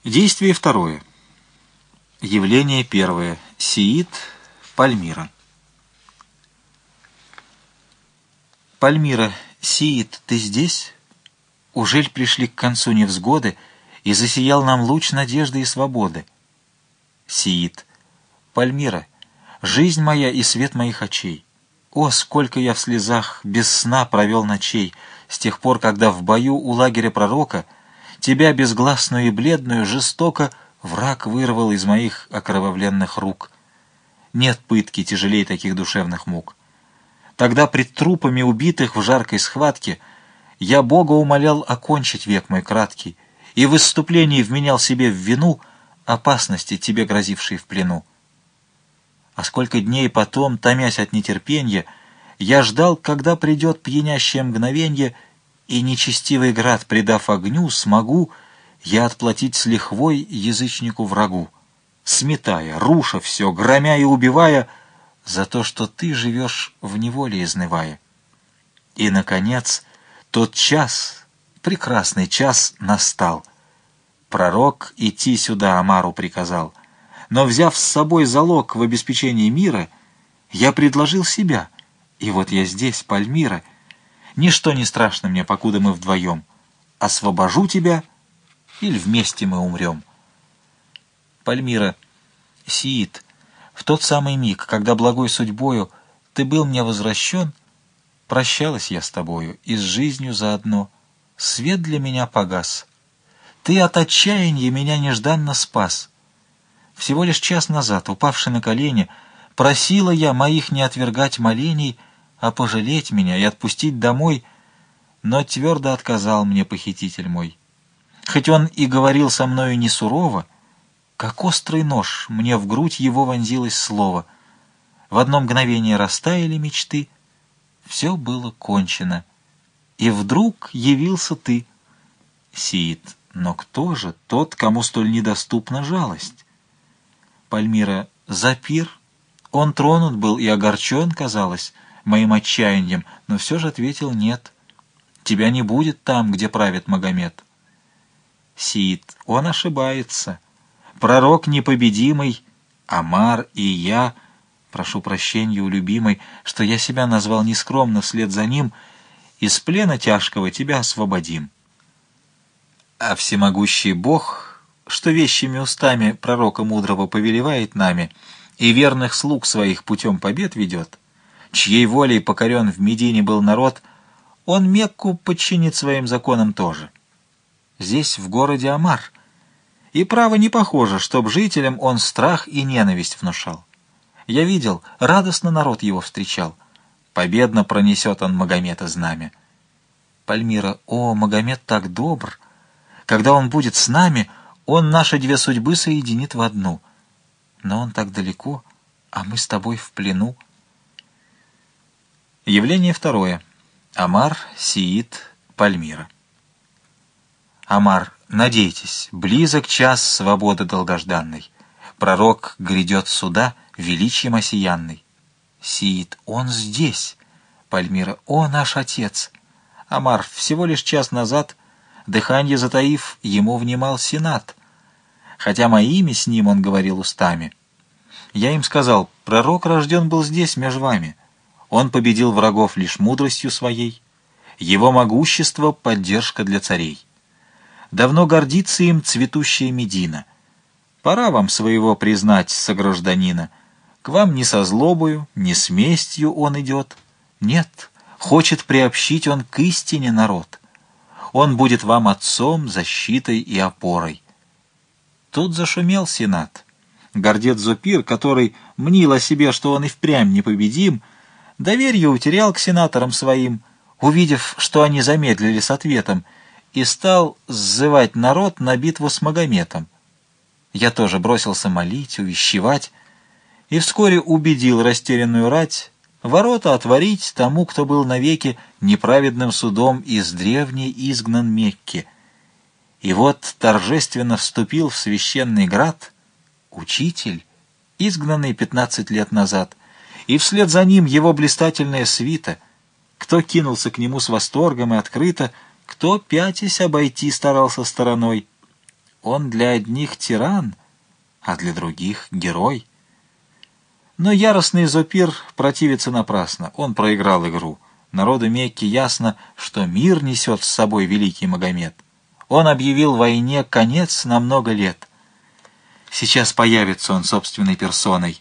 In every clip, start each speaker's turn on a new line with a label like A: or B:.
A: Действие второе. Явление первое. Сиит, Пальмира. Пальмира, Сиит, ты здесь? Ужель пришли к концу невзгоды, и засиял нам луч надежды и свободы? Сиит, Пальмира, жизнь моя и свет моих очей. О, сколько я в слезах без сна провел ночей, с тех пор, когда в бою у лагеря пророка тебя, безгласную и бледную, жестоко враг вырвал из моих окровавленных рук. Нет пытки тяжелей таких душевных мук. Тогда пред трупами убитых в жаркой схватке я Бога умолял окончить век мой краткий и в выступлении вменял себе в вину опасности, тебе грозившей в плену. А сколько дней потом, томясь от нетерпенья, я ждал, когда придет пьянящее мгновенье, и нечестивый град, предав огню, смогу я отплатить с лихвой язычнику-врагу, сметая, руша все, громя и убивая, за то, что ты живешь в неволе изнывая. И, наконец, тот час, прекрасный час, настал. Пророк идти сюда Амару приказал, но, взяв с собой залог в обеспечении мира, я предложил себя, и вот я здесь, Пальмира. Ничто не страшно мне, покуда мы вдвоем. Освобожу тебя, или вместе мы умрем. Пальмира, Сиит, в тот самый миг, когда благой судьбою ты был мне возвращен, прощалась я с тобою и с жизнью заодно. Свет для меня погас. Ты от отчаяния меня нежданно спас. Всего лишь час назад, упавши на колени, просила я моих не отвергать молений, а пожалеть меня и отпустить домой, но твердо отказал мне похититель мой. Хоть он и говорил со мною не сурово, как острый нож мне в грудь его вонзилось слово. В одно мгновение растаяли мечты, все было кончено, и вдруг явился ты. Сиит, но кто же тот, кому столь недоступна жалость? Пальмира, Запир, он тронут был и огорчен, казалось, моим отчаянием, но все же ответил нет. Тебя не будет там, где правит Магомед. Сиит, он ошибается. Пророк непобедимый, Амар и я, прошу прощения у любимой, что я себя назвал нескромно вслед за ним, из плена тяжкого тебя освободим. А всемогущий Бог, что вещими устами пророка мудрого повелевает нами и верных слуг своих путем побед ведет, чьей волей покорен в Медине был народ, он Мекку подчинит своим законам тоже. Здесь, в городе Амар, и право не похоже, чтоб жителям он страх и ненависть внушал. Я видел, радостно народ его встречал. Победно пронесет он Магомета знамя. Пальмира, о, Магомед так добр! Когда он будет с нами, он наши две судьбы соединит в одну. Но он так далеко, а мы с тобой в плену. Явление второе. Амар, Сиит, Пальмира. Амар, надейтесь, близок час свободы долгожданной. Пророк грядет суда, величием осиянный. Сиит, он здесь. Пальмира, о, наш отец. Амар, всего лишь час назад, дыханье затаив, ему внимал сенат. Хотя моими с ним он говорил устами. Я им сказал, пророк рожден был здесь, меж вами. Он победил врагов лишь мудростью своей. Его могущество — поддержка для царей. Давно гордится им цветущая Медина. Пора вам своего признать, согражданина. К вам ни со злобою, ни с местью он идет. Нет, хочет приобщить он к истине народ. Он будет вам отцом, защитой и опорой. Тут зашумел сенат. Гордец Зупир, который мнил о себе, что он и впрямь непобедим, доверие утерял к сенаторам своим, увидев, что они замедлили с ответом, и стал сзывать народ на битву с Магометом. Я тоже бросился молить, увещевать, и вскоре убедил растерянную рать ворота отворить тому, кто был навеки неправедным судом из древней изгнан Мекки. И вот торжественно вступил в священный град учитель, изгнанный 15 лет назад, и вслед за ним его блистательная свита. Кто кинулся к нему с восторгом и открыто, кто, пятясь, обойти старался стороной. Он для одних тиран, а для других — герой. Но яростный Зопир противится напрасно. Он проиграл игру. Народу Мекки ясно, что мир несет с собой великий Магомед. Он объявил войне конец на много лет. Сейчас появится он собственной персоной.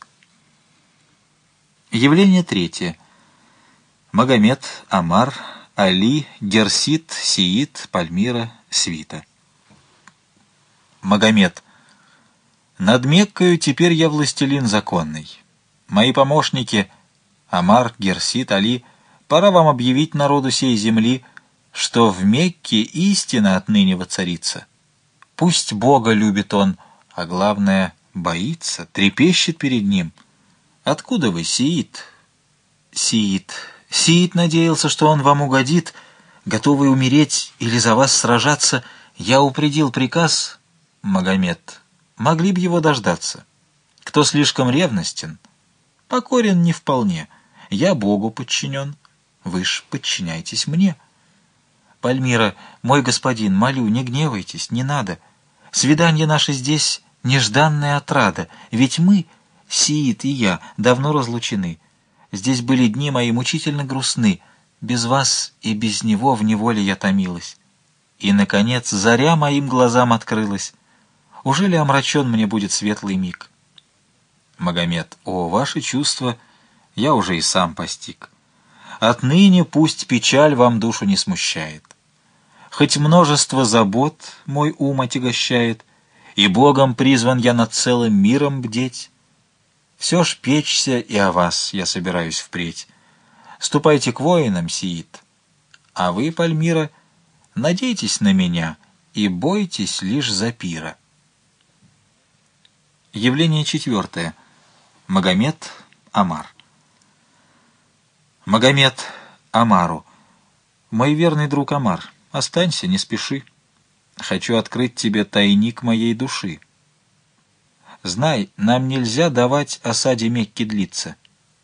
A: Явление третье. Магомед, Омар, Али, Герсид, Сиит, Пальмира, свита. Магомед. Над Меккою теперь я властелин законный. Мои помощники, Омар, Герсид, Али, пора вам объявить народу сей земли, что в Мекке истина отныне воцарится. Пусть Бога любит он, а главное, боится, трепещет перед ним. Откуда вы, Сиит? Сиит. Сиит надеялся, что он вам угодит, готовый умереть или за вас сражаться. Я упредил приказ, Магомед. Могли б его дождаться. Кто слишком ревностен, покорен не вполне. Я Богу подчинен, вы ж подчиняйтесь мне. Пальмира, мой господин, молю, не гневайтесь, не надо. Свидание наше здесь — нежданная отрада, ведь мы, Сиит и я, давно разлучены. Здесь были дни мои мучительно грустны, без вас и без него в неволе я томилась. И, наконец, заря моим глазам открылась. Уже ли омрачен мне будет светлый миг? Магомед, о, ваши чувства я уже и сам постиг. Отныне пусть печаль вам душу не смущает. Хоть множество забот мой ум отягощает, и Богом призван я над целым миром бдеть, все ж печься и о вас я собираюсь впредь. Ступайте к воинам, Сиит, а вы, Пальмира, надейтесь на меня и бойтесь лишь Зопира. Явление четвертое. Магомед, Омар. Магомед Омару. Мой верный друг Омар, останься, не спеши. Хочу открыть тебе тайник моей души. Знай, нам нельзя давать осаде Мекки длиться.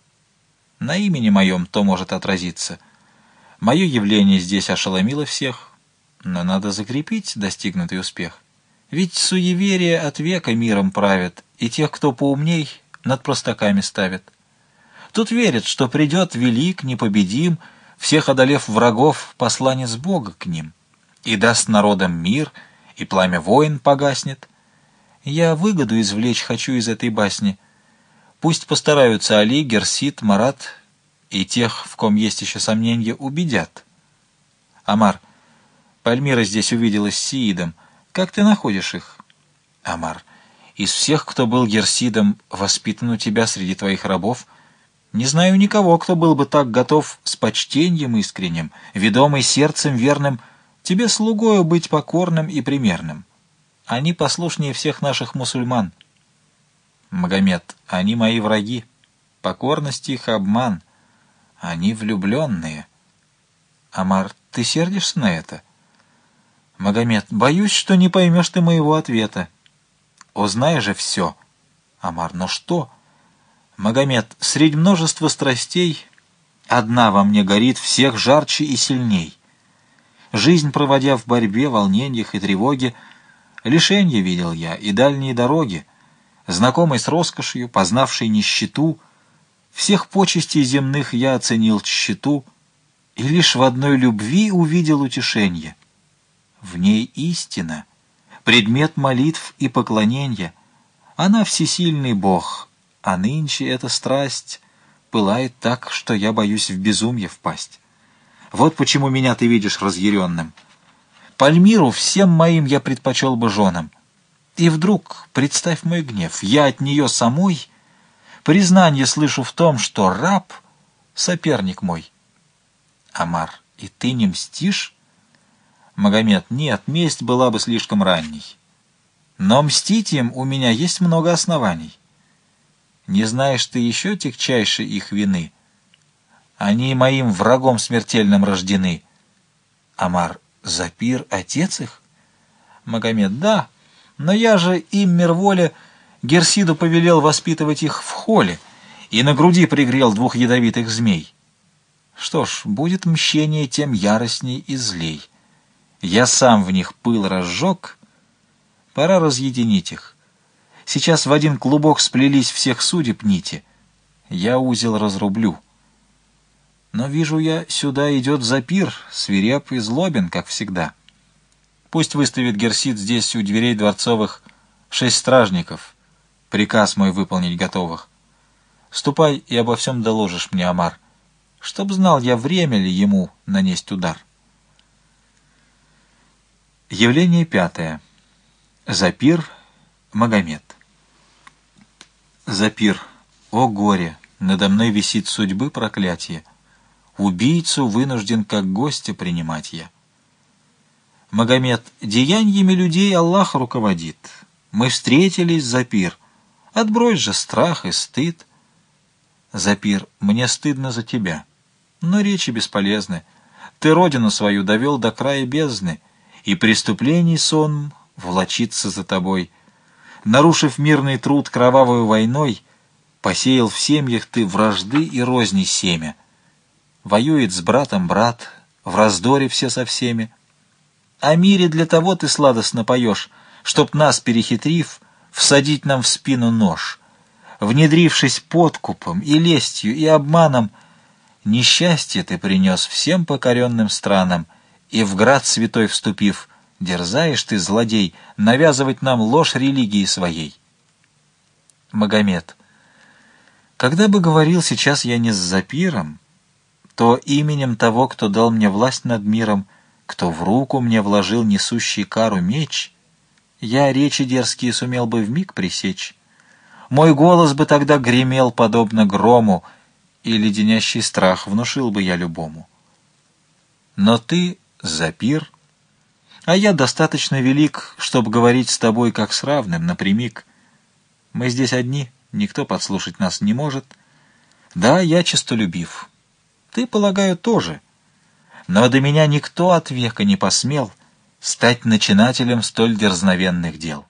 A: На имени моем то может отразиться. Мое явление здесь ошеломило всех, но надо закрепить достигнутый успех. Ведь суеверие от века миром правит, и тех, кто поумней, над простаками ставит. Тут верят, что придет велик, непобедим, всех одолев врагов, посланец Бога к ним, и даст народам мир, и пламя войн погаснет. Я выгоду извлечь хочу из этой басни. Пусть постараются Али, Герсид, Марат, и тех, в ком есть еще сомнения, убедят. Омар, Пальмира здесь увиделась с Сиидом. Как ты находишь их? Омар, из всех, кто был Герсидом, воспитан у тебя среди твоих рабов, не знаю никого, кто был бы так готов с почтением искренним, ведомый сердцем верным, тебе слугою быть покорным и примерным. Они послушнее всех наших мусульман. Магомед, они мои враги. Покорность их — обман. Они влюбленные. Омар, ты сердишься на это? Магомед, боюсь, что не поймешь ты моего ответа. Узнай же все. Омар, но что? Магомед, средь множества страстей одна во мне горит всех жарче и сильней. Жизнь проводя в борьбе, волнениях и тревоге, лишенье видел я и дальние дороги, знакомый с роскошью, познавший нищету, всех почестей земных я оценил тщету и лишь в одной любви увидел утешенье. В ней истина, предмет молитв и поклонения. Она всесильный Бог, а нынче эта страсть пылает так, что я боюсь в безумье впасть. Вот почему меня ты видишь разъяренным. Пальмиру всем моим я предпочел бы женам. И вдруг, представь мой гнев, я от нее самой признание слышу в том, что раб — соперник мой. Омар, и ты не мстишь? Магомед, нет, месть была бы слишком ранней. Но мстить им у меня есть много оснований. Не знаешь ты еще тягчайшей их вины? Они моим врагом смертельным рождены. Омар, Зопир — отец их? Магомед, да, но я же им мир воля Герсиду повелел воспитывать их в холе и на груди пригрел 2 ядовитых змей. Что ж, будет мщение тем яростней и злей. Я сам в них пыл разжег, Пора разъединить их. Сейчас в один клубок сплелись всех судеб нити. Я узел разрублю. Но вижу я, сюда идет Запир, свиреп и злобен, как всегда. Пусть выставит Герсит здесь у дверей дворцовых 6 стражников, приказ мой выполнить готовых. Ступай и обо всем доложишь мне, Омар, чтоб знал я, время ли ему нанесть удар. Явление 5. Запир, Магомед. Запир, о горе, надо мной висит судьбы проклятие. Убийцу вынужден как гостя принимать я. Магомед, деяниями людей Аллах руководит. Мы встретились, Запир. Отбрось же страх и стыд. Запир, мне стыдно за тебя. Но речи бесполезны. Ты родину свою довел до края бездны, и преступлений сон влачится за тобой. Нарушив мирный труд кровавой войной, посеял в семьях ты вражды и розни семя. Воюет с братом брат, в раздоре все со всеми. О мире для того ты сладостно поешь, чтоб нас, перехитрив, всадить нам в спину нож. Внедрившись подкупом и лестью и обманом, несчастье ты принес всем покоренным странам, и в град святой вступив, дерзаешь ты, злодей, навязывать нам ложь религии своей. Магомед, когда бы говорил сейчас я не с Запиром, то именем того, кто дал мне власть над миром, кто в руку мне вложил несущий кару меч, я речи дерзкие сумел бы вмиг пресечь. Мой голос бы тогда гремел подобно грому, и леденящий страх внушил бы я любому. Но ты, Запир, а я достаточно велик, чтоб говорить с тобой как с равным напрямик. Мы здесь одни, никто подслушать нас не может. Да, я честолюбив. Ты, полагаю, тоже. Но до меня никто от века не посмел стать начинателем столь дерзновенных дел.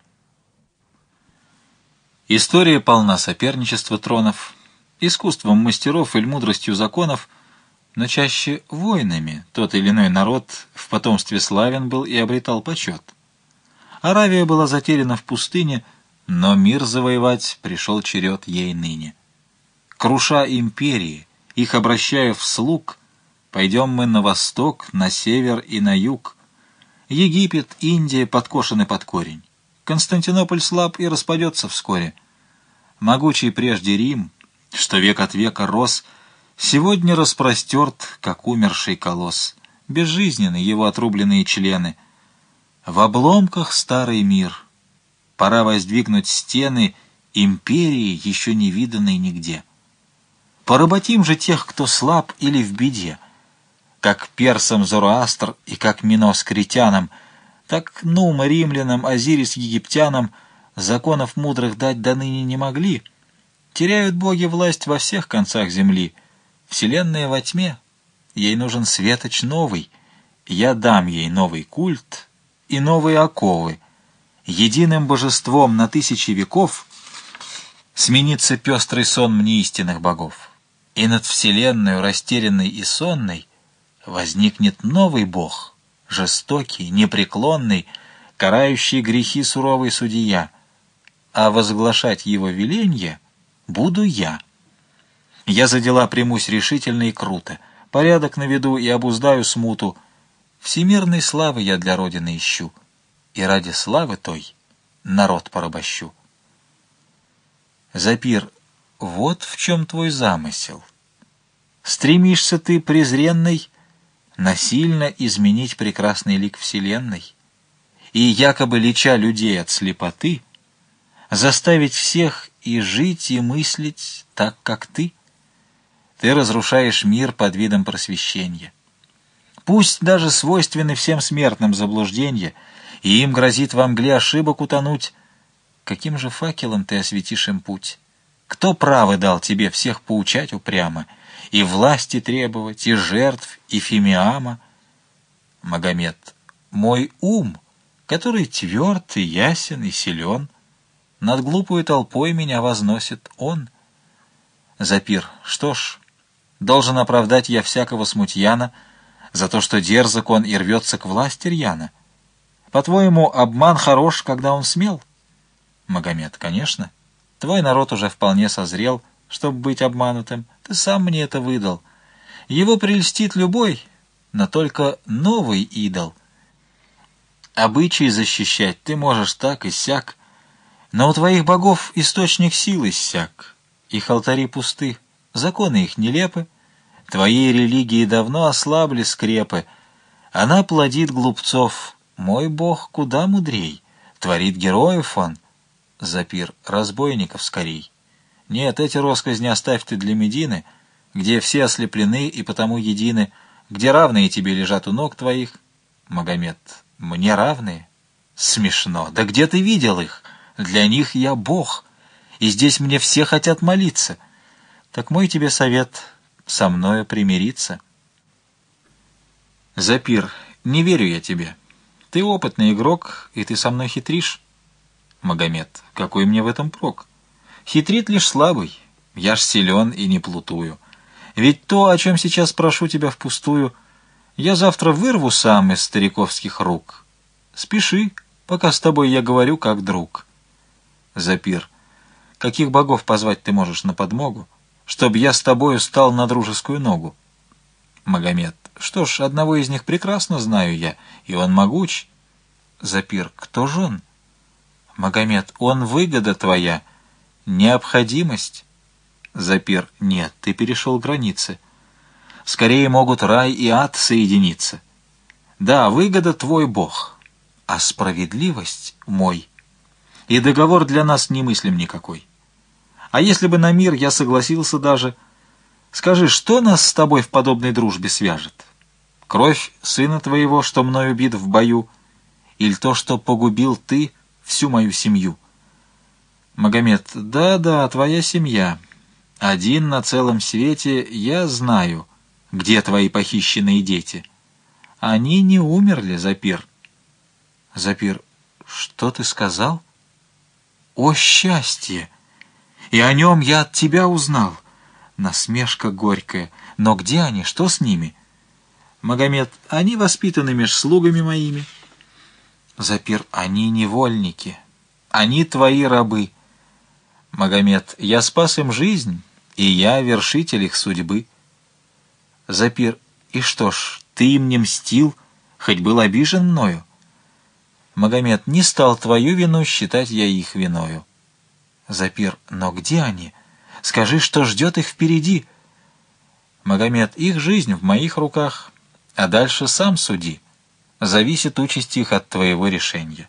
A: История полна соперничества тронов, искусством мастеров или мудростью законов, но чаще войнами тот или иной народ в потомстве славен был и обретал почет. Аравия была затеряна в пустыне, но мир завоевать пришел черед ей ныне. Круша империи, их обращая в слуг, пойдем мы на восток, на север и на юг. Египет, Индия подкошены под корень. Константинополь слаб и распадется вскоре. Могучий прежде Рим, что век от века рос, сегодня распростерт, как умерший колосс. Безжизненны его отрубленные члены. В обломках старый мир. Пора воздвигнуть стены империи, еще не виданной нигде. Поработим же тех, кто слаб или в беде. Как персам Зороастр и как Минос критянам, так Нума римлянам, Азирис египтянам законов мудрых дать до ныне не могли. Теряют боги власть во всех концах земли. Вселенная во тьме, ей нужен светоч новый. Я дам ей новый культ и новые оковы. Единым божеством на тысячи веков сменится пестрый сон мне истинных богов. И над вселенной, растерянной и сонной, возникнет новый бог, жестокий, непреклонный, карающий грехи суровый судья, а возглашать его веленье буду я. Я за дела примусь решительно и круто, порядок наведу и обуздаю смуту. Всемирной славы я для Родины ищу, и ради славы той народ порабощу. Запир, вот в чем твой замысел. Стремишься ты, презренный, насильно изменить прекрасный лик вселенной и, якобы леча людей от слепоты, заставить всех и жить, и мыслить так, как ты. Ты разрушаешь мир под видом просвещения. Пусть даже свойственны всем смертным заблуждения, и им грозит во мгле ошибок утонуть, каким же факелом ты осветишь им путь? Кто право дал тебе всех поучать упрямо, и власти требовать, и жертв, и фимиама? Магомед, мой ум, который тверд и ясен и силен, над глупой толпой меня возносит он. Запир, что ж, должен оправдать я всякого смутьяна за то, что дерзок он и рвется к власти рьяно. По-твоему, обман хорош, когда он смел? Магомед: конечно. Твой народ уже вполне созрел, чтобы быть обманутым. Ты сам мне это выдал. Его прельстит любой, но только новый идол. Обычаи защищать ты можешь так и сяк, но у твоих богов источник силы иссяк. Их алтари пусты, законы их нелепы, твоей религии давно ослабли скрепы. Она плодит глупцов, мой бог куда мудрей, творит героев он. Запир: разбойников скорей. Нет, эти росказни оставь ты для Медины, где все ослеплены и потому едины, где равные тебе лежат у ног твоих. Магомед: мне равные? Смешно. Да где ты видел их? Для них я бог, и здесь мне все хотят молиться. Так мой тебе совет — со мною примириться. Запир: не верю я тебе. Ты опытный игрок, и ты со мной хитришь. Магомед: какой мне в этом прок? Хитрит лишь слабый, я ж силен и не плутую. Ведь то, о чем сейчас прошу тебя впустую, я завтра вырву сам из стариковских рук. Спеши, пока с тобой я говорю как друг. Запир: каких богов позвать ты можешь на подмогу, чтоб я с тобою стал на дружескую ногу? Магомед: что ж, одного из них прекрасно знаю я, и он могуч. Запир: кто ж он? Магомед: он выгода твоя, необходимость. Запир: нет, ты перешел границы. Скорее могут рай и ад соединиться. Да, выгода твой бог, а справедливость мой. И договор для нас немыслим никакой. А если бы на мир я согласился даже, скажи, что нас с тобой в подобной дружбе свяжет? Кровь сына твоего, что мною убит в бою, или то, что погубил ты всю мою семью? Магомед: да, твоя семья. Один на целом свете я знаю, где твои похищенные дети. Они не умерли, Запир. Запир: что ты сказал? О, счастье! И о нем я от тебя узнал. Насмешка горькая. Но где они? Что с ними? Магомед: они воспитаны меж слугами моими. Запир: они невольники. Они твои рабы. Магомед: я спас им жизнь, и я вершитель их судьбы. Запир: и что ж, ты им не мстил, хоть был обижен мною? Магомед: не стал твою вину считать я их виною. Запир: но где они? Скажи, что ждет их впереди. Магомед: их жизнь в моих руках, а дальше сам суди. Зависит участь их от твоего решения.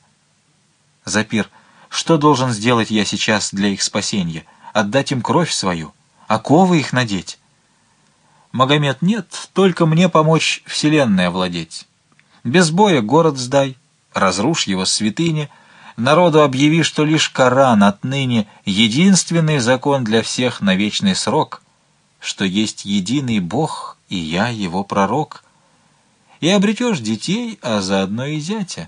A: Запир: что должен сделать я сейчас для их спасения? Отдать им кровь свою? Оковы их надеть? Магомед: нет, только мне помочь вселенной овладеть. Без боя город сдай, разрушь его святыни, народу объяви, что лишь Коран отныне единственный закон для всех на вечный срок, что есть единый Бог, и я его пророк. И обретешь детей, а заодно и зятя.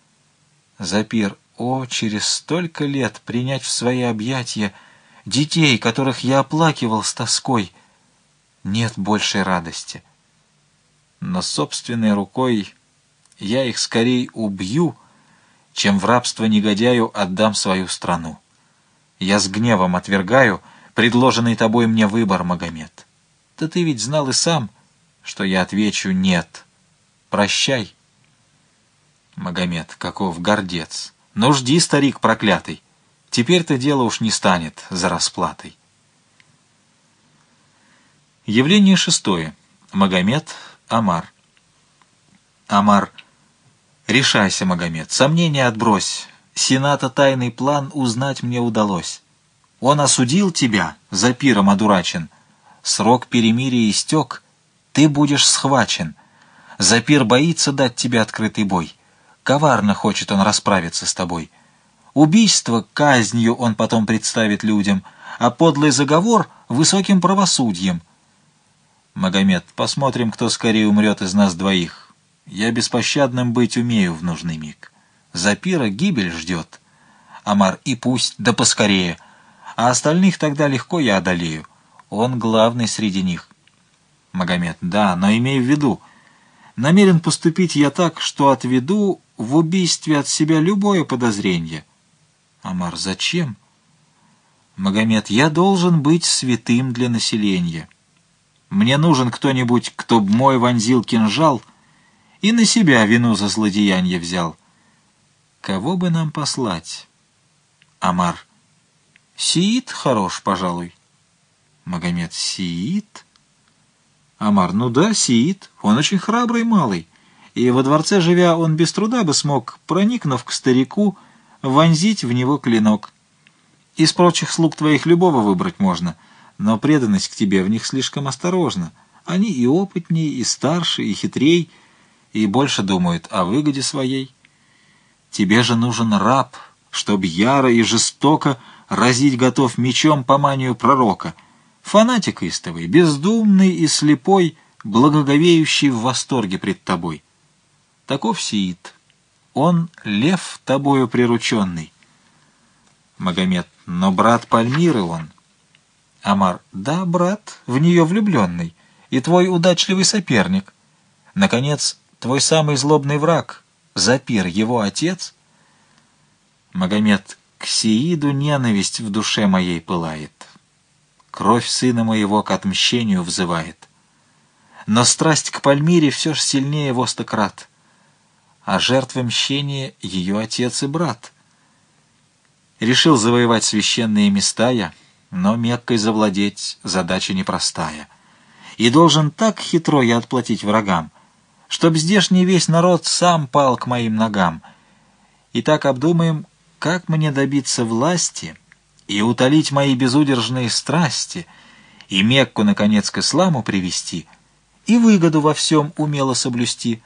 A: Запир: о, через столько лет принять в свои объятия детей, которых я оплакивал с тоской, нет большей радости. Но собственной рукой я их скорей убью, чем в рабство негодяю отдам свою страну. Я с гневом отвергаю предложенный тобой мне выбор, Магомед. Да ты ведь знал и сам, что я отвечу «нет». Прощай. Магомед: каков гордец! Ну жди, старик проклятый, теперь-то дело уж не станет за расплатой. Явление шестое. Магомед, Омар. Омар: решайся, Магомед, сомнения отбрось. Сената тайный план узнать мне удалось. Он осудил тебя, Запиром одурачен. Срок перемирия истек, ты будешь схвачен. Запир боится дать тебе открытый бой. Коварно хочет он расправиться с тобой. Убийство казнью он потом представит людям, а подлый заговор — высоким правосудием. Магомед: посмотрим, кто скорее умрет из нас двоих. Я беспощадным быть умею в нужный миг. Запира гибель ждет. Омар: и пусть, да поскорее. А остальных тогда легко я одолею. Он главный среди них. Магомед: да, но имей в виду, Намерен поступить я так, что отведу в убийстве от себя любое подозрение. Омар: зачем? Магомед: я должен быть святым для населения. Мне нужен кто-нибудь, кто б мой вонзил кинжал и на себя вину за злодеяние взял. Кого бы нам послать? Омар: Сиит хорош, пожалуй. Магомед: Сиит? Омар: ну да, Сиит. Он очень храбрый малый, и во дворце живя, он без труда бы смог, проникнув к старику, вонзить в него клинок. Из прочих слуг твоих любого выбрать можно, но преданность к тебе в них слишком осторожна. Они и опытней, и старше, и хитрей, и больше думают о выгоде своей. Тебе же нужен раб, чтоб яро и жестоко разить готов мечом по манию пророка, фанатик истовый, бездумный и слепой, благоговеющий в восторге пред тобой. Таков Сиит. Он лев тобою прирученный. Магомед: но брат Пальмиры он. Омар: да, брат, в нее влюбленный, и твой удачливый соперник. Наконец, твой самый злобный враг, Запир, его отец. Магомед: к Сииду ненависть в душе моей пылает. Кровь сына моего к отмщению взывает. Но страсть к Пальмире все ж сильнее во 100 крат, а жертвы мщения ее отец и брат. Решил завоевать священные места я, но Меккой завладеть задача непростая. И должен так хитро я отплатить врагам, чтоб здешний весь народ сам пал к моим ногам. И так обдумаем, как мне добиться власти и утолить мои безудержные страсти, и Мекку, наконец, к исламу привести, и выгоду во всем умело соблюсти.